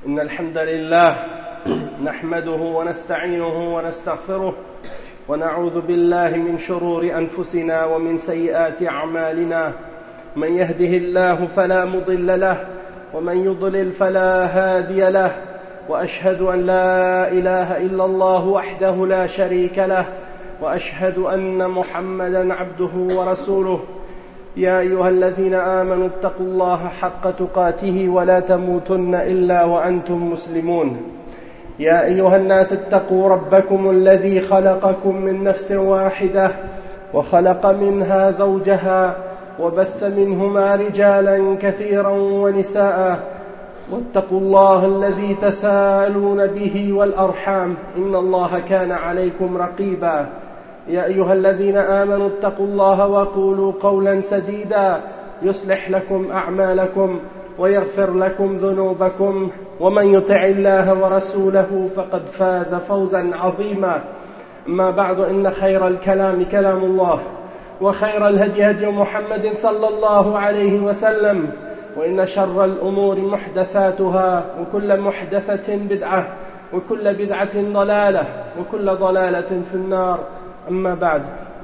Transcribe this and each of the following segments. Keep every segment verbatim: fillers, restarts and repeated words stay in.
إن الحمد لله نحمده ونستعينه ونستغفره ونعوذ بالله من شرور أنفسنا ومن سيئات أعمالنا. من يهده الله فلا مضل له ومن يضلل فلا هادي له، وأشهد أن لا إله إلا الله وحده لا شريك له، وأشهد أن محمدًا عبده ورسوله. يا أيها الذين آمنوا اتقوا الله حق تقاته ولا تموتن إلا وأنتم مسلمون. يا أيها الناس اتقوا ربكم الذي خلقكم من نفس واحدة وخلق منها زوجها وبث منهما رجالا كثيرا ونساء، واتقوا الله الذي تساءلون به والأرحام إن الله كان عليكم رقيبا. يا أيها الذين آمنوا اتقوا الله وقولوا قولا سديدا يصلح لكم أعمالكم ويغفر لكم ذنوبكم، ومن يطع الله ورسوله فقد فاز فوزا عظيما. أما بعد، إن خير الكلام كلام الله، وخير الهدي هدي محمد صلى الله عليه وسلم، وإن شر الأمور محدثاتها، وكل محدثة بدعة، وكل بدعة ضلالة، وكل ضلالة في النار. أما بعد،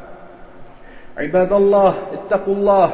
عباد الله، اتقوا الله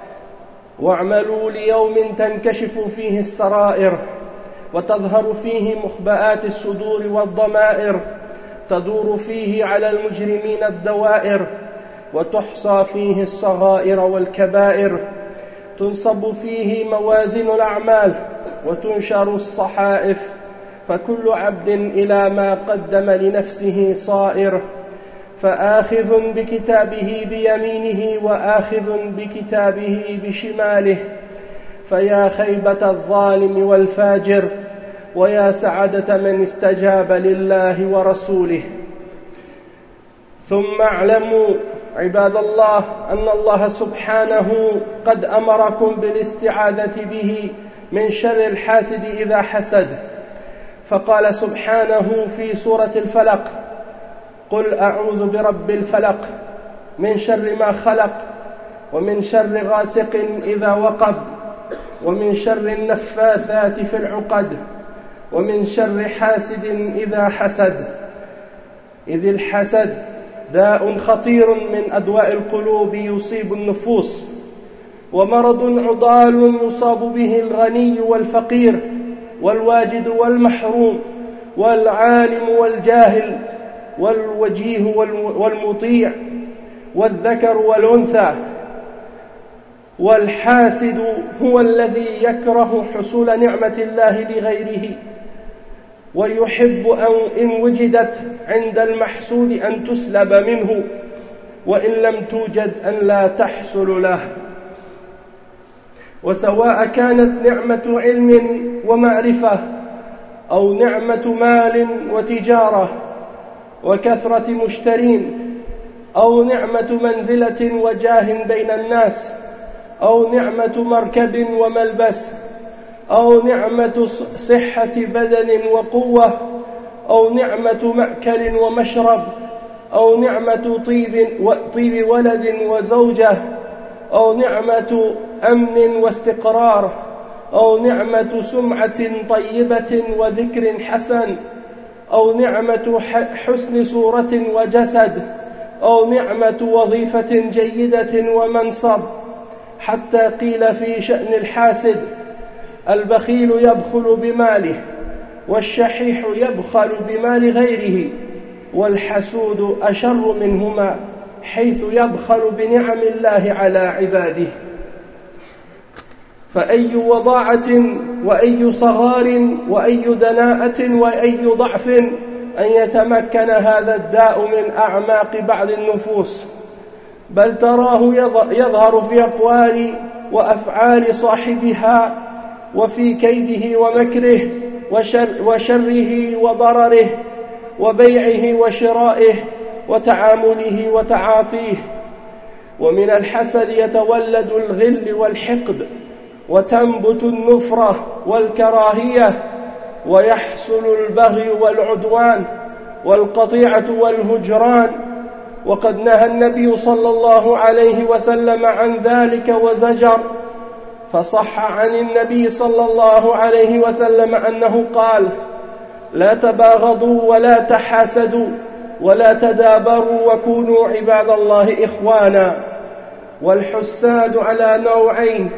واعملوا ليوم تنكشف فيه السرائر وتظهر فيه مخبآت الصدور والضمائر، تدور فيه على المجرمين الدوائر، وتحصى فيه الصغائر والكبائر، تنصب فيه موازين الأعمال وتنشر الصحائف، فكل عبد إلى ما قدم لنفسه صائر، فآخذ بكتابه بيمينه وآخذ بكتابه بشماله. فيا خيبة الظالم والفاجر، ويا سعادة من استجاب لله ورسوله. ثم اعلموا عباد الله أن الله سبحانه قد أمركم بالاستعاذة به من شر الحاسد إذا حسد، فقال سبحانه في سورة الفلق: قل أعوذ برب الفلق من شر ما خلق، ومن شر غاسق إذا وقب، ومن شر النفاثات في العقد، ومن شر حاسد إذا حسد. إذ الحسد داء خطير من أدواء القلوب يصيب النفوس، ومرض عضال يصاب به الغني والفقير، والواجد والمحروم، والعالم والجاهل، والوجيه والمطيع، والذكر والأنثى. والحاسد هو الذي يكره حصول نعمة الله لغيره، ويحب أن إن وجدت عند المحسود أن تسلب منه، وإن لم توجد أن لا تحصل له. وسواء كانت نعمة علم ومعرفة، أو نعمة مال وتجارة وكثرة مشترين، أو نعمة منزلة وجاه بين الناس، أو نعمة مركب وملبس، أو نعمة صحة بدن وقوة، أو نعمة مأكل ومشرب، أو نعمة طيب طيب ولد وزوجة، أو نعمة أمن واستقرار، أو نعمة سمعة طيبة وذكر حسن، أو نعمة حسن صورة وجسد، أو نعمة وظيفة جيدة ومنصب. حتى قيل في شأن الحاسد: البخيل يبخل بماله، والشحيح يبخل بمال غيره، والحسود أشر منهما حيث يبخل بنعم الله على عباده. فأي وضاعة وأي صغار وأي دناءة وأي ضعف أن يتمكن هذا الداء من أعماق بعض النفوس، بل تراه يظهر في أقوال وأفعال صاحبها، وفي كيده ومكره، وشر وشره وضرره، وبيعه وشرائه، وتعامله وتعاطيه. ومن الحسد يتولد الغل والحقد، وتنبت النفرة والكراهية، ويحصل البغي والعدوان والقطيعة والهجران. وقد نهى النبي صلى الله عليه وسلم عن ذلك وزجر، فصح عن النبي صلى الله عليه وسلم أنه قال: لا تباغضوا ولا تحاسدوا ولا تدابروا وكونوا عباد الله إخوانا. والحساد على نوعين: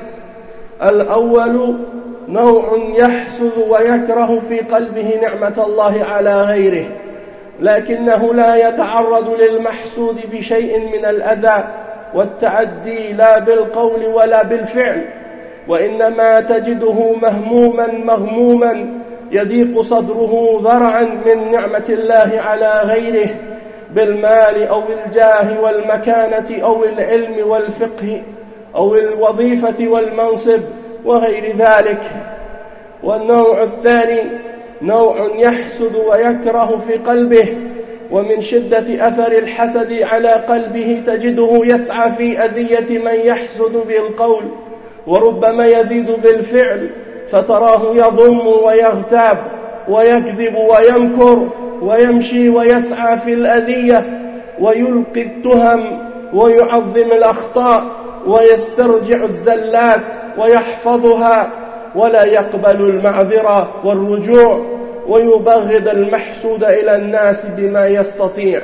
الأول نوع يحسد ويكره في قلبه نعمة الله على غيره، لكنه لا يتعرض للمحسود بشيء من الأذى والتعدي لا بالقول ولا بالفعل، وإنما تجده مهموما مغموما يضيق صدره ذرعا من نعمة الله على غيره بالمال أو الجاه والمكانة أو العلم والفقه أو الوظيفة والمنصب وغير ذلك. والنوع الثاني نوع يحسد ويكره في قلبه، ومن شدة أثر الحسد على قلبه تجده يسعى في أذية من يحسد بالقول، وربما يزيد بالفعل، فتراه يظلم ويغتاب ويكذب ويمكر ويمشي ويسعى في الأذية ويلقي التهم ويعظم الأخطاء ويسترجع الزلات ويحفظها ولا يقبل المعذرة والرجوع، ويبغض المحسود إلى الناس بما يستطيع.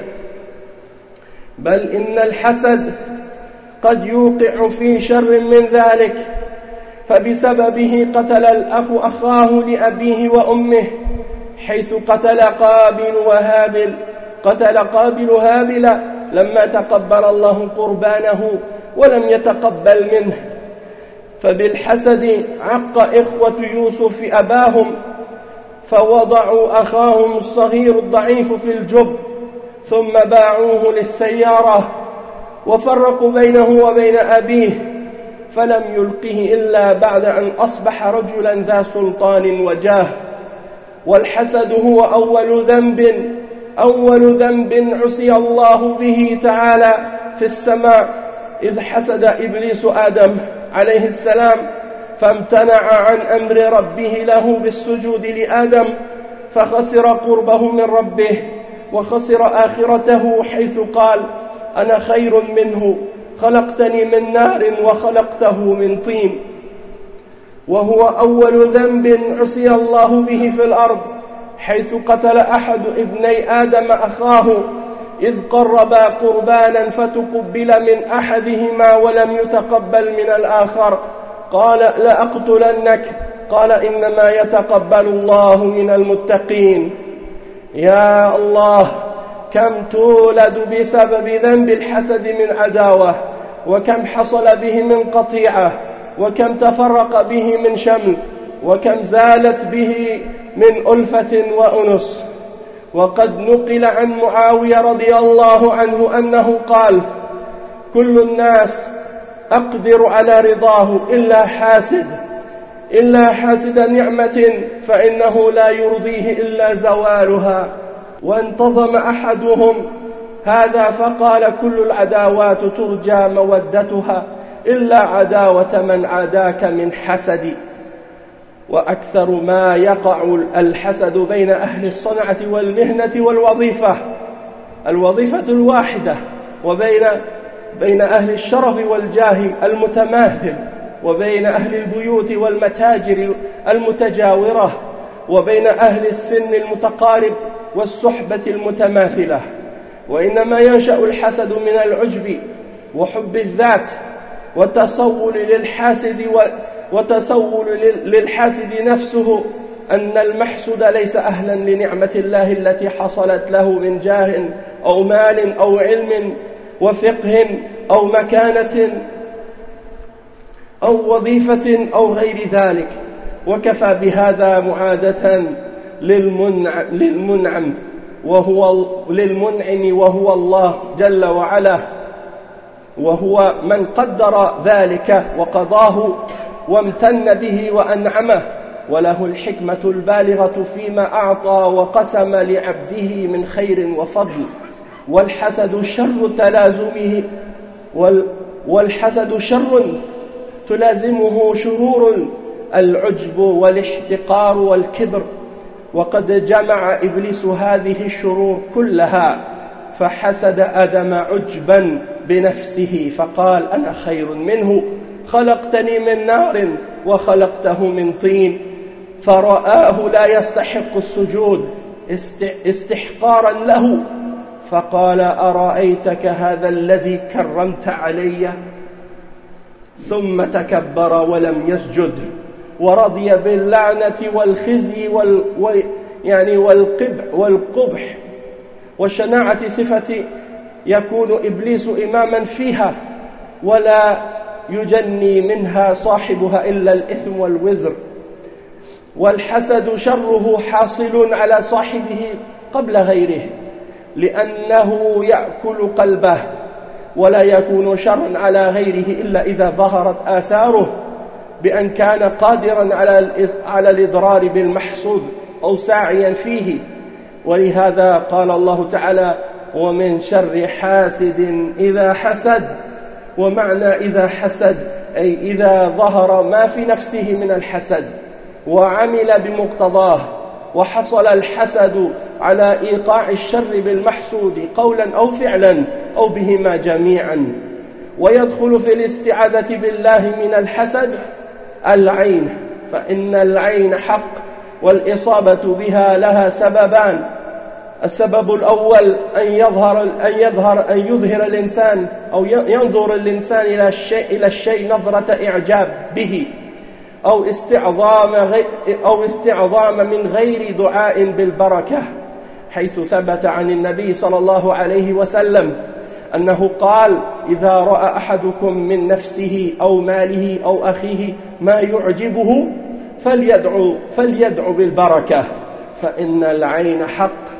بل إن الحسد قد يوقع في شر من ذلك، فبسببه قتل الأخ أخاه لأبيه وأمه، حيث قتل قابل وهابل قتل قابل هابل لما تقبل الله قربانه ولم يتقبل منه. فبالحسد عق إخوة يوسف أباهم، فوضعوا أخاهم الصغير الضعيف في الجب، ثم باعوه للسيارة وفرقوا بينه وبين أبيه، فلم يلقه إلا بعد أن أصبح رجلا ذا سلطان وجاه. والحسد هو أول ذنب أول ذنب عصي الله به تعالى في السماء، إذ حسد إبليس آدم عليه السلام فامتنع عن أمر ربه له بالسجود لآدم، فخسر قربه من ربه وخسر آخرته، حيث قال: أنا خير منه، خلقتني من نار وخلقته من طين. وهو أول ذنب عصي الله به في الأرض، حيث قتل أحد ابني آدم أخاه إذ قربا قربانا فتقبل من أحدهما ولم يتقبل من الآخر، قال: لأقتلنك، قال: إنما يتقبل الله من المتقين. يا الله، كم تولد بسبب ذنب الحسد من عداوة، وكم حصل به من قطيعة، وكم تفرق به من شمل، وكم زالت به من ألفة وأنس. وقد نقل عن معاوية رضي الله عنه أنه قال: كل الناس أقدر على رضاه إلا حاسد إلا حاسد نعمة، فإنه لا يرضيه إلا زوالها. وانتظم أحدهم هذا فقال: كل العداوات ترجى مودتها إلا عداوة من عاداك من حسد. وأكثر ما يقع الحسد بين أهل الصنعة والمهنة والوظيفة الوظيفة الواحدة، وبين بين أهل الشرف والجاه المتماثل، وبين أهل البيوت والمتاجر المتجاورة، وبين أهل السن المتقارب والصحبة المتماثلة. وإنما ينشأ الحسد من العجب وحب الذات وتصول للحاسد وتصول للحاسد نفسه أن المحسود ليس أهلا لنعمة الله التي حصلت له من جاه أو مال أو علم وفقه أو مكانة أو وظيفة أو غير ذلك. وكفى بهذا معادة للمنعم وهو للمنعم وهو الله جل وعلا، وهو من قدر ذلك وقضاه وامتن به وأنعمه، وله الحكمة البالغة فيما أعطى وقسم لعبده من خير وفضل. والحسد شر تلازمه والحسد شر تلازمه شرور العجب والاحتقار والكبر، وقد جمع إبليس هذه الشرور كلها، فحسد آدم عجبا بنفسه فقال: أنا خير منه، خلقتني من نار وخلقته من طين. فرآه لا يستحق السجود استحقارا له، فقال أرأيتك هذا الذي كرمت علي؟ ثم تكبر ولم يسجد، ورضي باللعنة والخزي وال يعني والقبح والقبح وشناعة صفة يكون إبليس إماما فيها، ولا يجني منها صاحبها إلا الإثم والوزر. والحسد شره حاصل على صاحبه قبل غيره، لأنه يأكل قلبه، ولا يكون شرا على غيره إلا إذا ظهرت آثاره بأن كان قادرا على الإضرار بالمحسود أو ساعيا فيه. ولهذا قال الله تعالى: ومن شر حاسد إذا حسد. ومعنى إذا حسد أي إذا ظهر ما في نفسه من الحسد وعمل بمقتضاه، وحصل الحسد على إيقاع الشر بالمحسود قولا أو فعلا أو بهما جميعا. ويدخل في الاستعاذة بالله من الحسد العين، فإن العين حق، والإصابة بها لها سببان: السبب الأول أن يظهر أن يظهر أن يظهر الإنسان أو ينظر الإنسان إلى الشيء إلى الشيء نظرة إعجاب به، أو استعظام غير أو استعظام من غير دعاء بالبركة، حيث ثبت عن النبي صلى الله عليه وسلم أنه قال: إذا رأى أحدكم من نفسه أو ماله أو أخيه ما يعجبه فليدعو فليدعو بالبركة، فإن العين حق.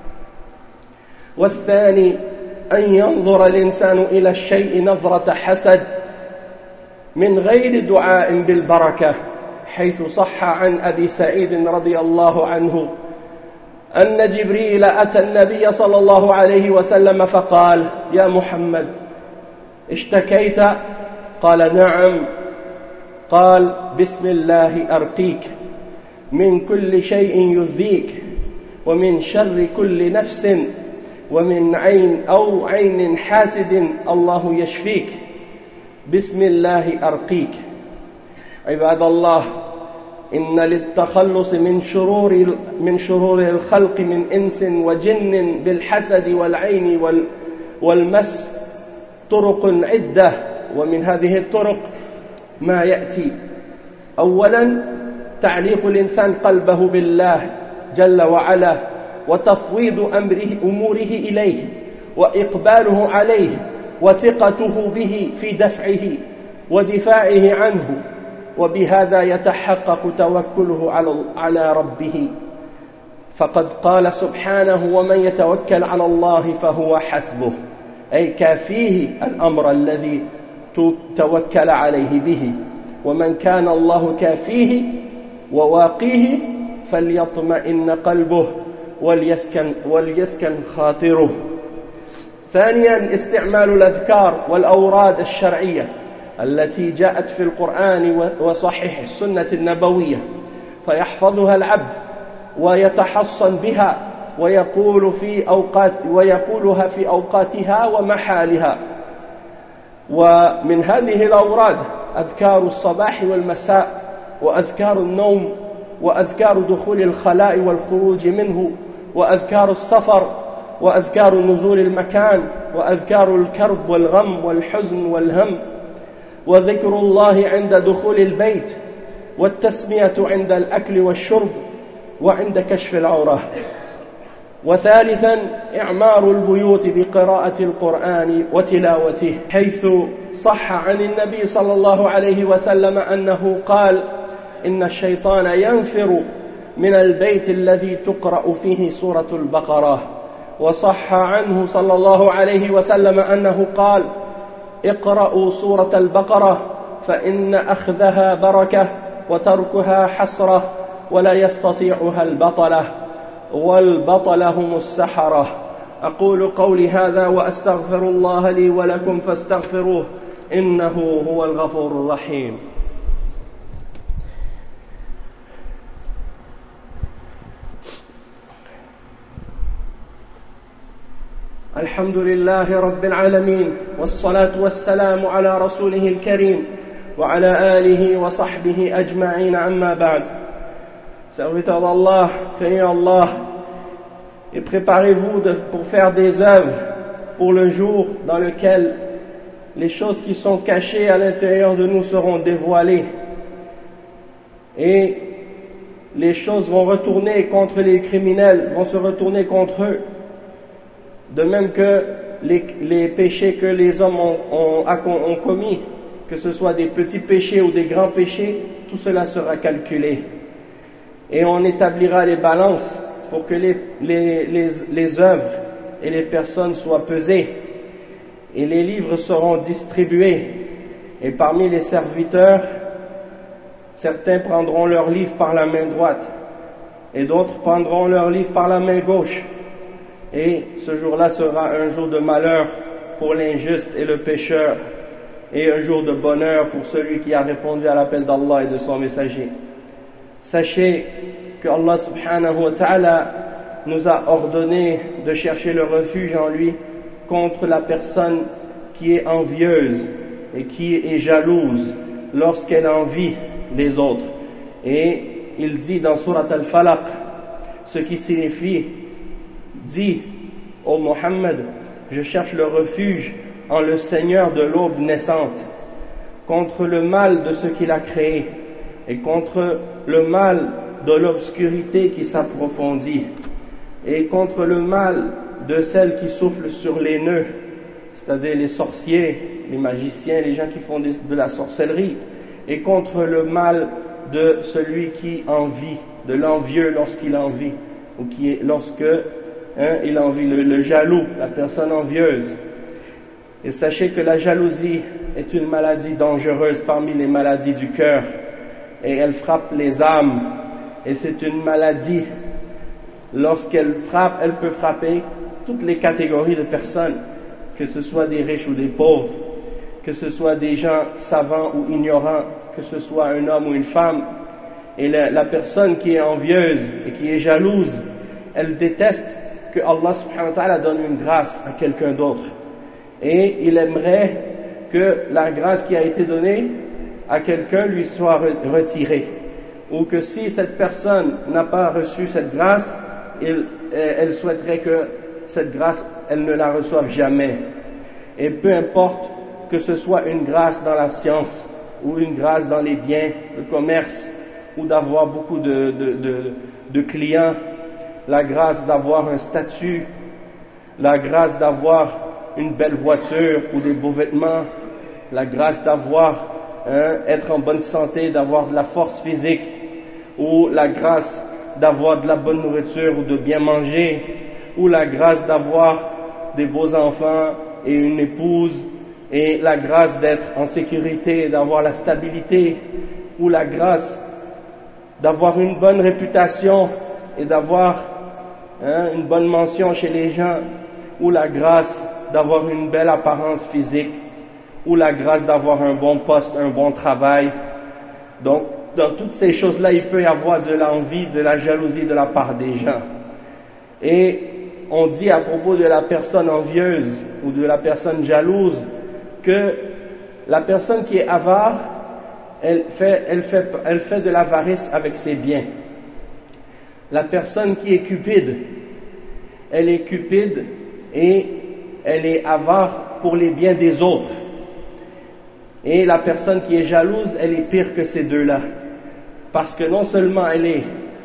والثاني أن ينظر الإنسان إلى الشيء نظرة حسد من غير دعاء بالبركة، حيث صح عن أبي سعيد رضي الله عنه أن جبريل أتى النبي صلى الله عليه وسلم فقال: يا محمد اشتكيت؟ قال: نعم. قال: بسم الله أرقيك من كل شيء يؤذيك، ومن شر كل نفس، ومن عين أو عين حاسد الله يشفيك، بسم الله أرقيك. عباد الله، إن للتخلص من شرور من شرور الخلق من إنس وجن بالحسد والعين والمس طرق عدة، ومن هذه الطرق ما يأتي: أولا تعليق الإنسان قلبه بالله جل وعلا، وتفويض أمره أموره إليه، وإقباله عليه، وثقته به في دفعه ودفاعه عنه، وبهذا يتحقق توكله على ربه. فقد قال سبحانه: ومن يتوكل على الله فهو حسبه، أي كافيه الأمر الذي توكل عليه به. ومن كان الله كافيه وواقيه فليطمئن قلبه وليسكن, وليسكن خاطره. ثانيا استعمال الأذكار والأوراد الشرعية التي جاءت في القرآن وصحيح السنة النبوية، فيحفظها العبد ويتحصن بها، ويقول في أوقات ويقولها في أوقاتها ومحالها. ومن هذه الأوراد أذكار الصباح والمساء، وأذكار النوم، وأذكار دخول الخلاء والخروج منه، وأذكار السفر، وأذكار نزول المكان، وأذكار الكرب والغم والحزن والهم، وذكر الله عند دخول البيت، والتسمية عند الأكل والشرب، وعند كشف العورة. وثالثا إعمار البيوت بقراءة القرآن وتلاوته، حيث صح عن النبي صلى الله عليه وسلم أنه قال: إن الشيطان ينفر من البيت الذي تقرأ فيه سورة البقرة. وصح عنه صلى الله عليه وسلم أنه قال: اقرأوا سورة البقرة فإن أخذها بركة وتركها حسرة، ولا يستطيعها البطلة، والبطلة هم السحرة. أقول قولي هذا وأستغفر الله لي ولكم فاستغفروه إنه هو الغفور الرحيم. الحمد لله رب العالمين، والصلاة والسلام على رسوله الكريم وعلى آله وصحبه أجمعين أما بعد. Serviteurs d'Allah, craignez Allah et préparez-vous de, pour faire des œuvres pour le jour dans lequel les choses qui sont cachées à l'intérieur de nous seront dévoilées et les choses vont retourner contre les criminels, vont se retourner contre eux, de même que les, les péchés que les hommes ont, ont, ont commis, que ce soit des petits péchés ou des grands péchés, tout cela sera calculé. Et on établira les balances pour que les, les, les, les œuvres et les personnes soient pesées. Et les livres seront distribués. Et parmi les serviteurs, certains prendront leurs livres par la main droite. Et d'autres prendront leurs livres par la main gauche. Et ce jour-là sera un jour de malheur pour l'injuste et le pécheur. Et un jour de bonheur pour celui qui a répondu à l'appel d'Allah et de son messager. Sachez que Allah subhanahu wa ta'ala nous a ordonné de chercher le refuge en lui contre la personne qui est envieuse et qui est jalouse lorsqu'elle envie les autres. Et il dit dans Surat Al-Falaq, ce qui signifie, dit, ô Muhammad, je cherche le refuge en le Seigneur de l'aube naissante, contre le mal de ce qu'il a créé, et contre le mal de l'obscurité qui s'approfondit, et contre le mal de celles qui soufflent sur les nœuds, c'est-à-dire les sorciers, les magiciens, les gens qui font de la sorcellerie, et contre le mal de celui qui envie, de l'envieux lorsqu'il envie, ou qui est, lorsque hein, il envie, le, le jaloux, la personne envieuse. Et sachez que la jalousie est une maladie dangereuse parmi les maladies du cœur, et elle frappe les âmes, et c'est une maladie, lorsqu'elle frappe, elle peut frapper toutes les catégories de personnes, que ce soit des riches ou des pauvres, que ce soit des gens savants ou ignorants, que ce soit un homme ou une femme. Et la, la personne qui est envieuse et qui est jalouse, elle déteste que Allah subhanahu wa ta'ala donne une grâce à quelqu'un d'autre. Et il aimerait que la grâce qui a été donnée à quelqu'un lui soit retirée. Ou que si cette personne n'a pas reçu cette grâce, il, elle souhaiterait que cette grâce, elle ne la reçoive jamais. Et peu importe que ce soit une grâce dans la science, ou une grâce dans les biens, le commerce, ou d'avoir beaucoup de, de, de, de clients, la grâce d'avoir un statut, la grâce d'avoir une belle voiture ou des beaux vêtements, la grâce d'avoir, hein, être en bonne santé, d'avoir de la force physique, ou la grâce d'avoir de la bonne nourriture ou de bien manger, ou la grâce d'avoir des beaux enfants et une épouse, et la grâce d'être en sécurité, d'avoir la stabilité, ou la grâce d'avoir une bonne réputation et d'avoir hein, une bonne mention chez les gens, ou la grâce d'avoir une belle apparence physique, ou la grâce d'avoir un bon poste, un bon travail. Donc, dans toutes ces choses-là, il peut y avoir de l'envie, de la jalousie de la part des gens. Et on dit à propos de la personne envieuse ou de la personne jalouse que la personne qui est avare, elle fait, elle fait, elle fait de l'avarice avec ses biens. La personne qui est cupide, elle est cupide et elle est avare pour les biens des autres. Et la personne qui est jalouse, elle est pire que ces deux-là. Parce que non seulement elle est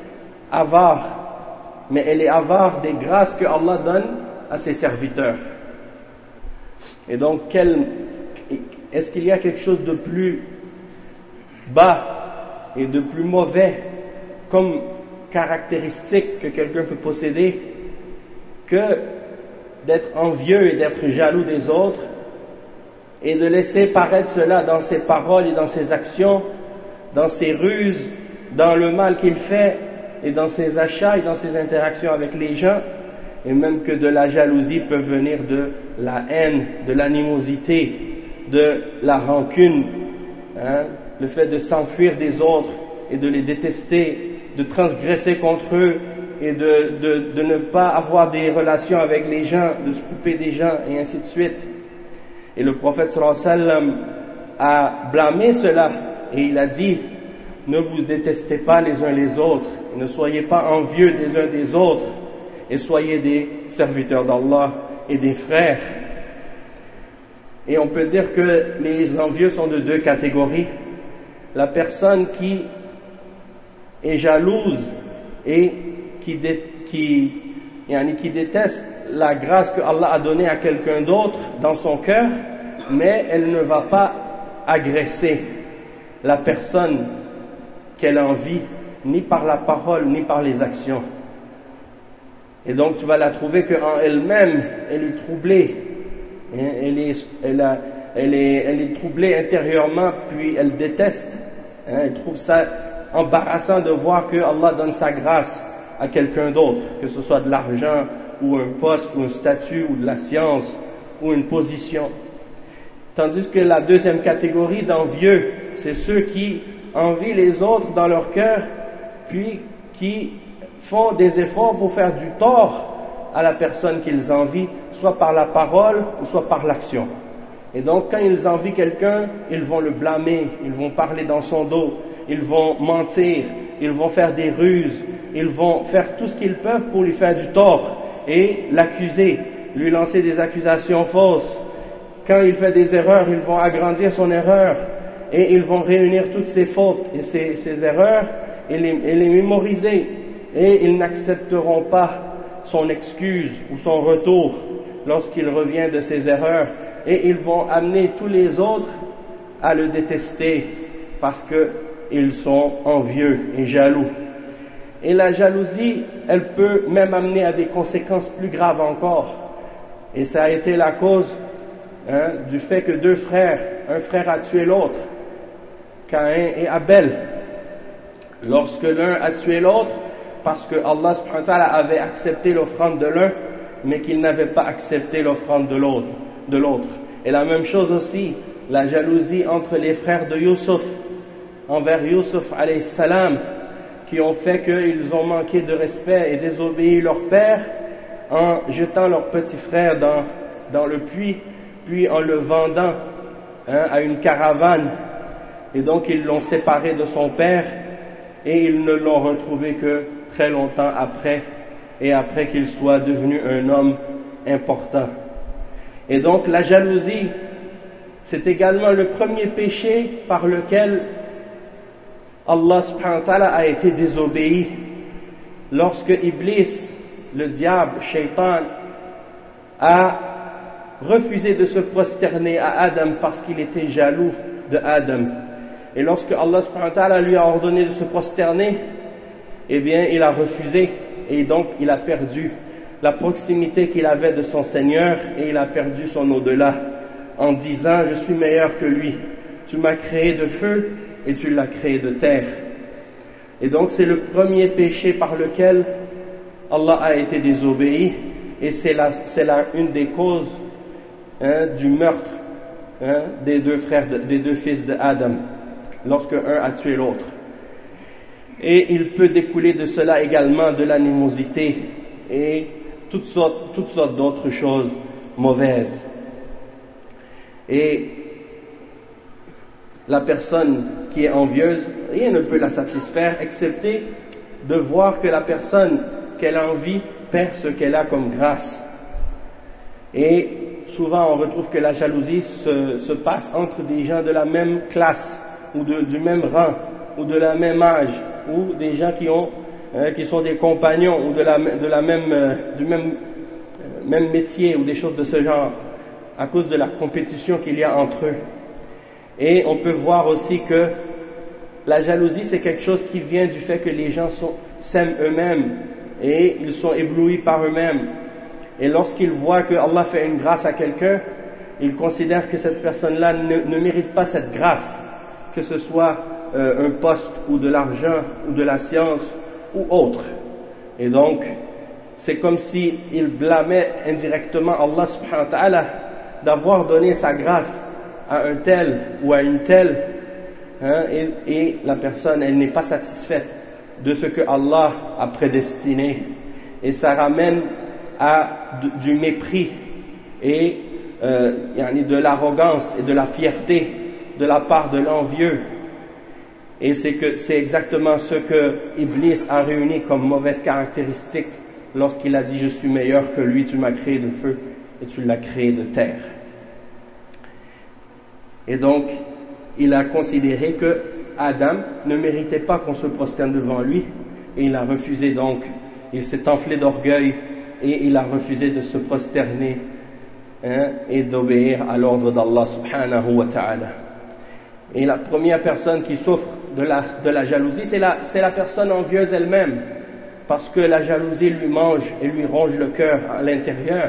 avare, mais elle est avare des grâces que Allah donne à ses serviteurs. Et donc, quel, est-ce qu'il y a quelque chose de plus bas et de plus mauvais comme caractéristique que quelqu'un peut posséder que d'être envieux et d'être jaloux des autres et de laisser paraître cela dans ses paroles et dans ses actions, dans ses ruses, dans le mal qu'il fait et dans ses achats et dans ses interactions avec les gens, et même que de la jalousie peut venir de la haine, de l'animosité, de la rancune, hein, le fait de s'enfuir des autres et de les détester, de transgresser contre eux et de, de, de ne pas avoir des relations avec les gens, de se couper des gens et ainsi de suite. Et le prophète sallallahu alayhi wa sallam a blâmé cela et il a dit ne vous détestez pas les uns les autres, ne soyez pas envieux des uns des autres et soyez des serviteurs d'Allah et des frères. Et on peut dire que les envieux sont de deux catégories. La personne qui est jalouse et qui, dé, qui, yani qui déteste la grâce que Allah a donnée à quelqu'un d'autre dans son cœur, mais elle ne va pas agresser la personne qu'elle envie, ni par la parole, ni par les actions. Et donc tu vas la trouver qu'en elle-même, elle est troublée. Elle est, elle, a, elle, est, elle est troublée intérieurement, puis elle déteste. Hein, elle trouve ça embarrassant de voir que Allah donne sa grâce à quelqu'un d'autre, que ce soit de l'argent, ou un poste, ou un statut, ou de la science, ou une position. Tandis que la deuxième catégorie d'envieux, c'est ceux qui envient les autres dans leur cœur, puis qui font des efforts pour faire du tort à la personne qu'ils envient, soit par la parole ou soit par l'action. Et donc quand ils envient quelqu'un, ils vont le blâmer, ils vont parler dans son dos, ils vont mentir, ils vont faire des ruses, ils vont faire tout ce qu'ils peuvent pour lui faire du tort et l'accuser, lui lancer des accusations fausses. Quand il fait des erreurs, ils vont agrandir son erreur et ils vont réunir toutes ses fautes et ses, ses erreurs et les, et les mémoriser, et ils n'accepteront pas son excuse ou son retour lorsqu'il revient de ses erreurs, et ils vont amener tous les autres à le détester parce qu'ils sont envieux et jaloux. Et la jalousie, elle peut même amener à des conséquences plus graves encore. Et ça a été la cause hein, du fait que deux frères, un frère a tué l'autre, Caïn et Abel. Lorsque l'un a tué l'autre, parce que Allah subhanahu wa ta'ala avait accepté l'offrande de l'un, mais qu'il n'avait pas accepté l'offrande de l'autre, de l'autre. Et la même chose aussi, la jalousie entre les frères de Youssouf, envers Youssouf alayhi salam, qui ont fait qu'ils ont manqué de respect et désobéi leur père, en jetant leur petit frère dans, dans le puits, puis en le vendant hein, à une caravane. Et donc ils l'ont séparé de son père, et ils ne l'ont retrouvé que très longtemps après, et après qu'il soit devenu un homme important. Et donc la jalousie, c'est également le premier péché par lequel Allah subhanahu wa ta'ala a été désobéi. Lorsque Iblis, le diable, Shaitan, a refusé de se prosterner à Adam parce qu'il était jaloux de Adam. Et lorsque Allah subhanahu wa ta'ala lui a ordonné de se prosterner, eh bien il a refusé, et donc il a perdu la proximité qu'il avait de son Seigneur, et il a perdu son au-delà en disant je suis meilleur que lui, tu m'as créé de feu et tu l'as créé de terre. Et donc c'est le premier péché par lequel Allah a été désobéi, et c'est la, c'est la, une des causes hein, du meurtre hein, des deux frères, de, des deux fils de Adam, lorsque un a tué l'autre. Et il peut découler de cela également de l'animosité et toutes sortes, toutes sortes d'autres choses mauvaises. Et la personne qui est envieuse, rien ne peut la satisfaire, excepté de voir que la personne qu'elle envie perd ce qu'elle a comme grâce. Et souvent on retrouve que la jalousie se, se passe entre des gens de la même classe, ou de, du même rang, ou de la même âge, ou des gens qui ont, hein, qui sont des compagnons, ou de la, de la même, euh, du même, euh, même métier, ou des choses de ce genre, à cause de la compétition qu'il y a entre eux. Et on peut voir aussi que la jalousie, c'est quelque chose qui vient du fait que les gens sont, s'aiment eux-mêmes, et ils sont éblouis par eux-mêmes. Et lorsqu'ils voient que Allah fait une grâce à quelqu'un, ils considèrent que cette personne-là ne, ne mérite pas cette grâce, que ce soit euh, un poste ou de l'argent ou de la science ou autre. Et donc, c'est comme si il blâmait indirectement Allah subhanahu wa ta'ala d'avoir donné sa grâce à un tel ou à une telle, hein, et, et la personne, elle n'est pas satisfaite de ce que Allah a prédestiné. Et ça ramène à du mépris et euh, de l'arrogance et de la fierté de la part de l'envieux. Et c'est que c'est exactement ce que Iblis a réuni comme mauvaise caractéristique lorsqu'il a dit « Je suis meilleur que lui, tu m'as créé de feu et tu l'as créé de terre ». Et donc, il a considéré que Adam ne méritait pas qu'on se prosterne devant lui, et il a refusé donc, il s'est enflé d'orgueil et il a refusé de se prosterner hein, et d'obéir à l'ordre d'Allah subhanahu wa ta'ala. Et la première personne qui souffre de la, de la jalousie, c'est la, c'est la personne envieuse elle-même, parce que la jalousie lui mange et lui ronge le cœur à l'intérieur,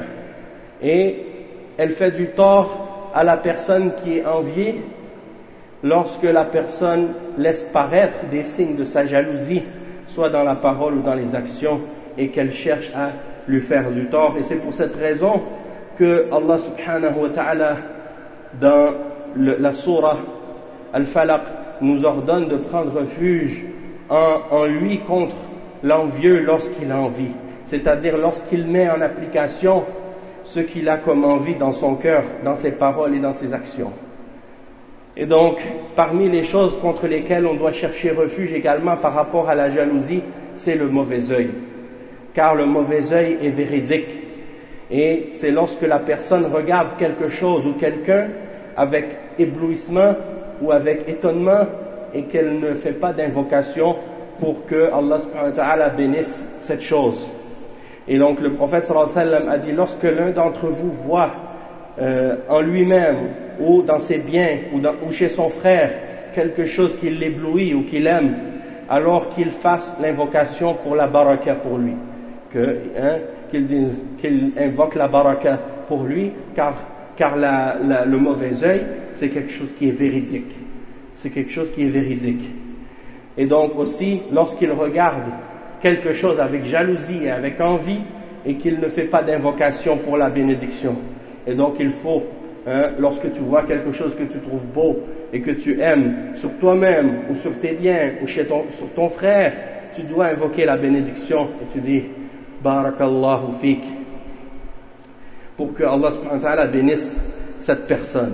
et elle fait du tort à la personne qui est enviée lorsque la personne laisse paraître des signes de sa jalousie, soit dans la parole ou dans les actions, et qu'elle cherche à lui faire du tort. Et c'est pour cette raison que Allah subhanahu wa ta'ala, dans le, la sourate Al-Falaq, nous ordonne de prendre refuge en, en lui contre l'envieux lorsqu'il a envie, c'est-à-dire lorsqu'il met en application ce qu'il a comme envie dans son cœur, dans ses paroles et dans ses actions. Et donc, parmi les choses contre lesquelles on doit chercher refuge également par rapport à la jalousie, c'est le mauvais œil. Car le mauvais œil est véridique. Et c'est lorsque la personne regarde quelque chose ou quelqu'un avec éblouissement ou avec étonnement et qu'elle ne fait pas d'invocation pour que Allah subhanahu wa ta'ala bénisse cette chose. Et donc le prophète sallallahu alayhi wa sallam a dit, lorsque l'un d'entre vous voit euh, en lui-même ou dans ses biens ou, dans, ou chez son frère quelque chose qui l'éblouit ou qu'il aime, alors qu'il fasse l'invocation pour la baraka pour lui, que, hein, qu'il, dise, qu'il invoque la baraka pour lui, car, car la, la, le mauvais œil, c'est quelque chose qui est véridique. C'est quelque chose qui est véridique. Et donc aussi, lorsqu'il regarde quelque chose avec jalousie et avec envie, et qu'il ne fait pas d'invocation pour la bénédiction. Et donc il faut, hein, lorsque tu vois quelque chose que tu trouves beau et que tu aimes sur toi-même ou sur tes biens ou chez ton, sur ton frère, tu dois invoquer la bénédiction et tu dis Barakallahu fik, pour que Allah subhanahu wa ta'ala bénisse cette personne.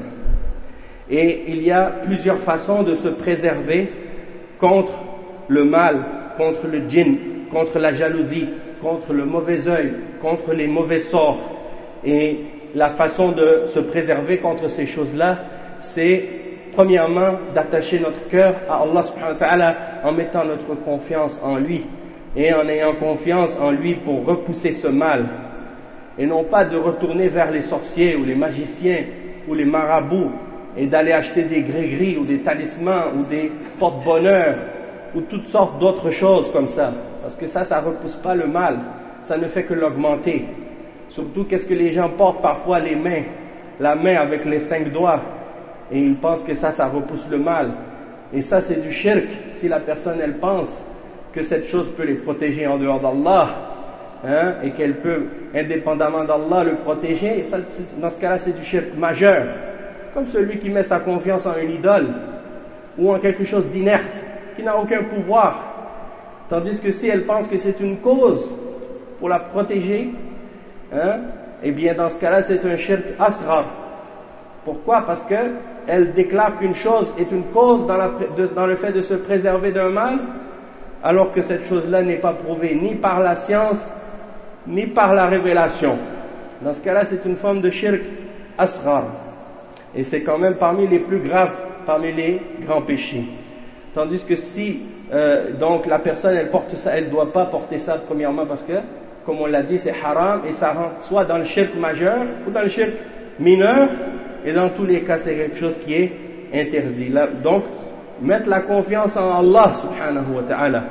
Et il y a plusieurs façons de se préserver contre le mal, contre le djinn, contre la jalousie, contre le mauvais œil, contre les mauvais sorts. Et la façon de se préserver contre ces choses-là, c'est premièrement d'attacher notre cœur à Allah subhanahu wa ta'ala en mettant notre confiance en lui et en ayant confiance en lui pour repousser ce mal, et non pas de retourner vers les sorciers ou les magiciens ou les marabouts et d'aller acheter des gris-gris ou des talismans ou des porte-bonheur ou toutes sortes d'autres choses comme ça, parce que ça, ça ne repousse pas le mal, ça ne fait que l'augmenter. Surtout, qu'est-ce que les gens portent parfois, les mains, la main avec les cinq doigts, et ils pensent que ça, ça repousse le mal. Et ça, c'est du shirk. Si la personne, elle pense que cette chose peut les protéger en dehors d'Allah, hein, et qu'elle peut, indépendamment d'Allah, le protéger, ça, dans ce cas-là, c'est du shirk majeur. Comme celui qui met sa confiance en une idole, ou en quelque chose d'inerte, qui n'a aucun pouvoir. Tandis que si elle pense que c'est une cause pour la protéger, hein, eh bien dans ce cas-là c'est un shirk asghar. Pourquoi? Parce qu'elle déclare qu'une chose est une cause dans, la, de, dans le fait de se préserver d'un mal, alors que cette chose-là n'est pas prouvée ni par la science ni par la révélation. Dans ce cas-là c'est une forme de shirk asghar, et c'est quand même parmi les plus graves, parmi les grands péchés. Tandis que si euh, donc la personne elle porte ça, elle ne doit pas porter ça premièrement parce que, comme on l'a dit, c'est haram et ça rentre soit dans le shirk majeur ou dans le shirk mineur, et dans tous les cas c'est quelque chose qui est interdit. Là, donc mettre la confiance en Allah subhanahu wa ta'ala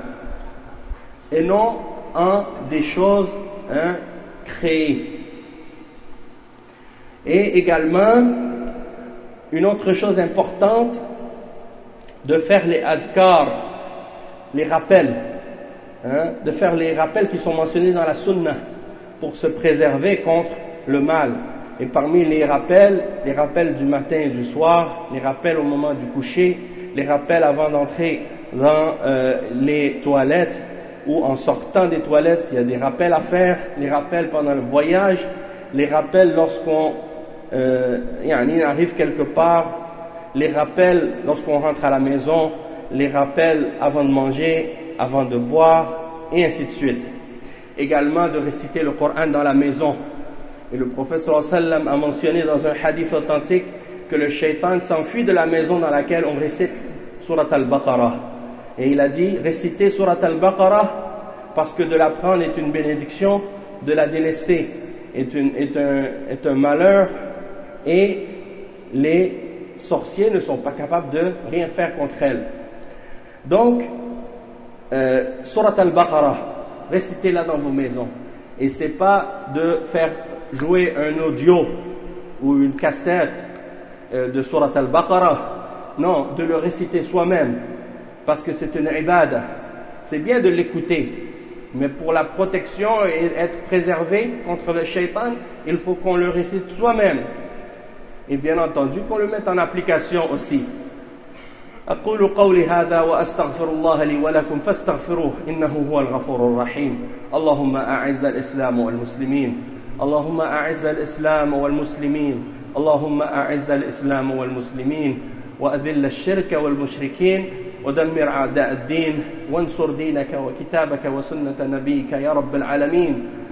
et non en des choses hein, créées. Et également une autre chose importante, de faire les adhkar, les rappels, hein, de faire les rappels qui sont mentionnés dans la sunna pour se préserver contre le mal. Et parmi les rappels, les rappels du matin et du soir, les rappels au moment du coucher, les rappels avant d'entrer dans euh, les toilettes ou en sortant des toilettes, il y a des rappels à faire, les rappels pendant le voyage, les rappels lorsqu'on euh, arrive quelque part les rappels lorsqu'on rentre à la maison, les rappels avant de manger, avant de boire, et ainsi de suite. Également de réciter le Coran dans la maison. Et le prophète sallallahu alayhi wa sallam a mentionné dans un hadith authentique que le shaitan s'enfuit de la maison dans laquelle on récite Surat al-Baqarah. Et il a dit, réciter Surat al-Baqarah parce que de l'apprendre est une bénédiction, de la délaisser est, une, est, un, est un malheur, et les sorciers ne sont pas capables de rien faire contre elle. Donc, euh, Surat al-Baqarah, récitez-la dans vos maisons. Et ce n'est pas de faire jouer un audio ou une cassette euh, de Surat al-Baqarah. Non, de le réciter soi-même, parce que c'est une ibadah. C'est bien de l'écouter, mais pour la protection et être préservé contre le shaitan, il faut qu'on le récite soi-même. Et bien entendu, qu'on le mette en application aussi. أقول قولي هذا وأستغفر الله لي ولكم فاستغفروه إنه هو الغفور الرحيم. اللهم أعز الإسلام والمسلمين. اللهم أعز الإسلام والمسلمين. اللهم أعز الإسلام والمسلمين وأذل الشرك والمشركين ودمر أعداء الدين وانصر دينك وكتابك وسنة نبيك يا رب العالمين.